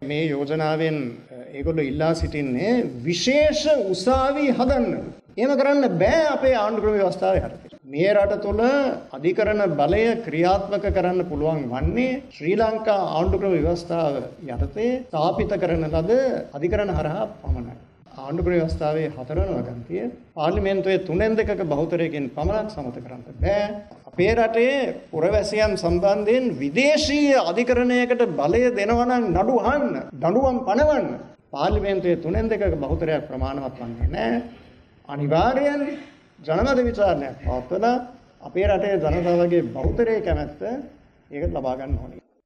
මේ යෝජනාවෙන් ඒගොල්ලෝ ඉල්ලා සිටින්නේ විශේෂ උසාවි හදන්න. එහෙම කරන්න බෑ අපේ ආණ්ඩුක්‍රම ව්‍යවස්ථාවේ යටතේ. මේ රට තුළ අධිකරණ බලය ක්‍රියාත්මක කරන්න පුළුවන් වන්නේ ශ්‍රී ලංකා ආණ්ඩුක්‍රම ව්‍යවස්ථාව යටතේ ස්ථාපිත කරන ලද අධිකරණ හරහා පමණයි. ආණ්ඩුක්‍රම ව්‍යවස්ථාවේ 4 වන වගන්තිය පාර්ලිමේන්තුවේ 3/2ක බහුතරයකින් පමණක් සමත කරන්න බෑ. අපේ රටේ පුරවැසියන් සම්බන්ධයෙන් විදේශීය අධිකරණයකට බලය දෙනවා නම් නඩු අහන්න, දඬුවම් පනවන්න පාර්ලිමේන්තුවේ 3/2ක බහුතරයක් ප්‍රමාණවත් වන්නේ නැහැ. අනිවාර්යෙන් ජනමත විචාරණයක් පවත්වලා අපේ රටේ ජනතාවගේ බහුතරයේ කැමැත්ත ඒකට ලබා ගන්න ඕනේ.